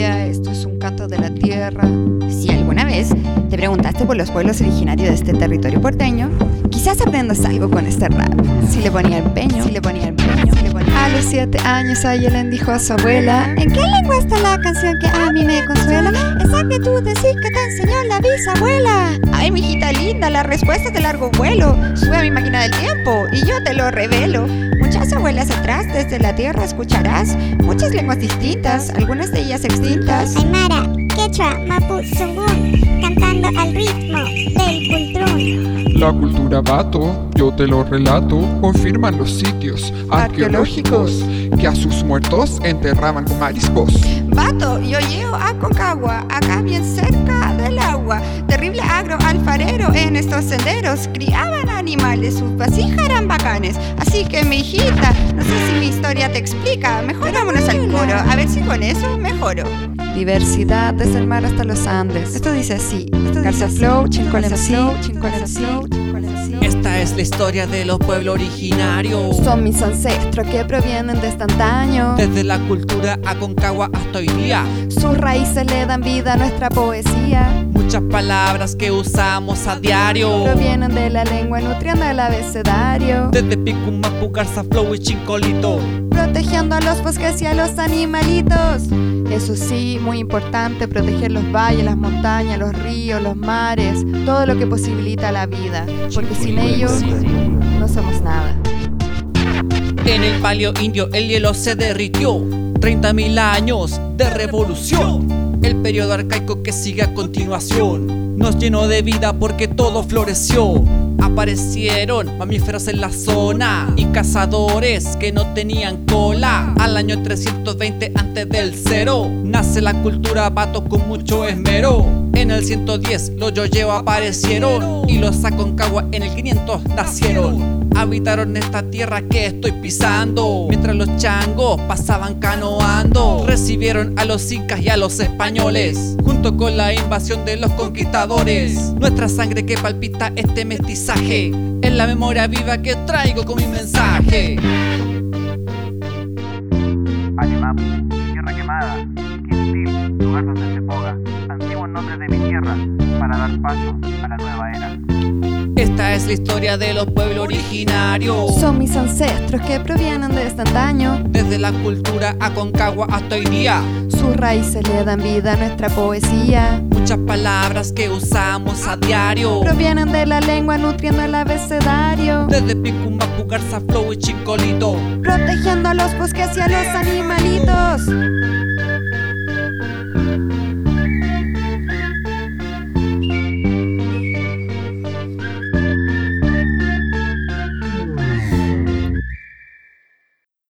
poesía, esto es un canto de la tierra. Si alguna vez te preguntaste por los pueblos originarios de este territorio porteño, quizás aprendas algo con este rap. Si le ponía empeño. A los 7 años Ayelen dijo a su abuela: ¿en qué lengua está la canción que a mí me consuela? Esa que tú decís que te enseñó la bisabuela. Ay, mijita linda, la respuesta es de largo vuelo. Sube a mi máquina del tiempo y yo te lo revelo. Muchas abuelas atrás, desde la tierra escucharás muchas lenguas distintas, algunas de ellas extintas. Aymara, quechua, mapu, zungún, cantando al ritmo del cultrún. La cultura Bato, yo te lo relato, confirman los sitios arqueológicos que a sus muertos enterraban con mariscos. Bato, yo llego a Concagua, acá bien cerca del agua. Terrible agro alfarero en estos senderos, criaban animales, sus vasijas eran bacanes. Así que mi hijita, no sé si mi historia te explica, mejor vámonos al coro, a ver si con eso mejoro. Diversidad desde el mar hasta los Andes. Esto dice así: Garza Flow, Chincol MC. Esta es la historia de los pueblos originarios. Son mis ancestros que provienen de este antaño. Desde la cultura Aconcagua hasta hoy día. Sus raíces le dan vida a nuestra poesía. Muchas palabras que usamos a diario provienen de la lengua nutriendo el abecedario. Desde Picún, Mapu, Garza Flow y Chincolito, protegiendo a los bosques y a los animalitos. Eso sí, muy importante, proteger los valles, las montañas, los ríos, los mares, todo lo que posibilita la vida, porque sin ellos no somos nada. En el paleo indio el hielo se derritió, 30.000 años de revolución. El periodo arcaico que sigue a continuación nos llenó de vida porque todo floreció. Aparecieron mamíferos en la zona y cazadores que no tenían cola. Al año 320 antes del cero nace la cultura Bato con mucho esmero. En el 110 los yoyeo aparecieron y los Aconcagua en el 500 nacieron. Habitaron esta tierra que estoy pisando, mientras los changos pasaban canoando. Recibieron a los incas y a los españoles, junto con la invasión de los conquistadores. Nuestra sangre que palpita este mestizaje es la memoria viva que traigo con mi mensaje. Animapu, tierra quemada, Quintil, lugar donde se foga, antiguo nombre de mi tierra, para dar paso a la nueva era. Esta es la historia de los pueblos originarios. Son mis ancestros que provienen de este antaño. Desde la cultura Aconcagua hasta hoy día. Sus raíces le dan vida a nuestra poesía. Muchas palabras que usamos a diario provienen de la lengua nutriendo el abecedario. Desde Picún, Mapu, Garza Flow y Chincolito, protegiendo a los bosques y a los animalitos.